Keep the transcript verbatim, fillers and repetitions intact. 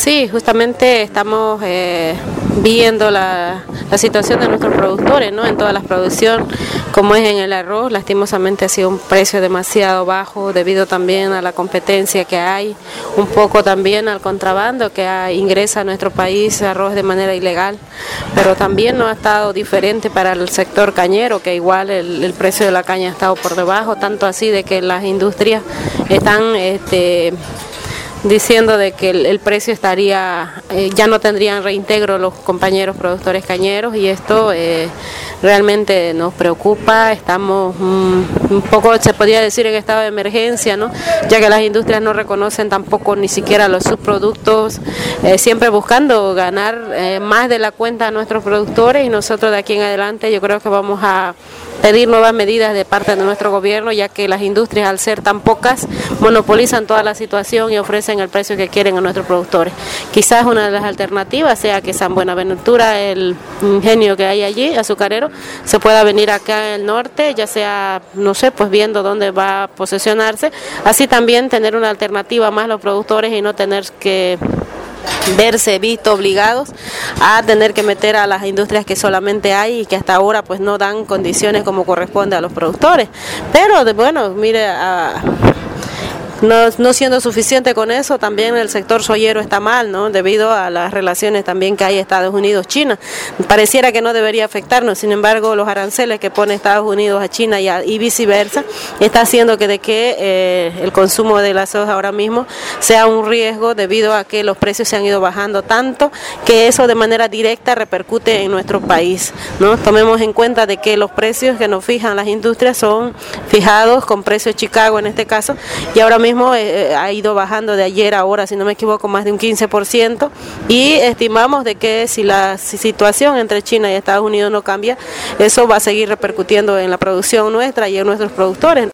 Sí, justamente estamos eh, viendo la, la situación de nuestros productores, ¿no? En toda la producción, como es en el arroz, lastimosamente ha sido un precio demasiado bajo debido también a la competencia que hay, un poco también al contrabando que ha, ingresa a nuestro país arroz de manera ilegal, pero también no ha estado diferente para el sector cañero, que igual el, el precio de la caña ha estado por debajo, tanto así de que las industrias están este, diciendo de que el, el precio estaría, eh, ya no tendrían reintegro los compañeros productores cañeros, y esto eh, realmente nos preocupa. Estamos um, un poco, se podría decir, en estado de emergencia, ¿no? Ya que las industrias no reconocen tampoco ni siquiera los subproductos, eh, siempre buscando ganar eh, más de la cuenta a nuestros productores, y nosotros de aquí en adelante yo creo que vamos a pedir nuevas medidas de parte de nuestro gobierno, ya que las industrias, al ser tan pocas, monopolizan toda la situación y ofrecen el precio que quieren a nuestros productores. Quizás una de las alternativas sea que San Buenaventura, el ingenio que hay allí, azucarero, se pueda venir acá al norte, ya sea, no sé, pues viendo dónde va a posesionarse, así también tener una alternativa más los productores y no tener que verse visto obligados a tener que meter a las industrias que solamente hay y que hasta ahora pues no dan condiciones como corresponde a los productores. Pero bueno, mire, a No, no siendo suficiente con eso, también el sector soyero está mal, ¿no? Debido a las relaciones también que hay Estados Unidos-China. Pareciera que no debería afectarnos, sin embargo, los aranceles que pone Estados Unidos a China y, a, y viceversa, está haciendo que de que eh, el consumo de la soja ahora mismo sea un riesgo, debido a que los precios se han ido bajando tanto, que eso de manera directa repercute en nuestro país, ¿no? Tomemos en cuenta de que los precios que nos fijan las industrias son fijados con precios Chicago en este caso, y ahora mismo Eh, ha ido bajando de ayer a ahora, si no me equivoco, más de un quince por ciento, y estimamos de que si la situación entre China y Estados Unidos no cambia, eso va a seguir repercutiendo en la producción nuestra y en nuestros productores.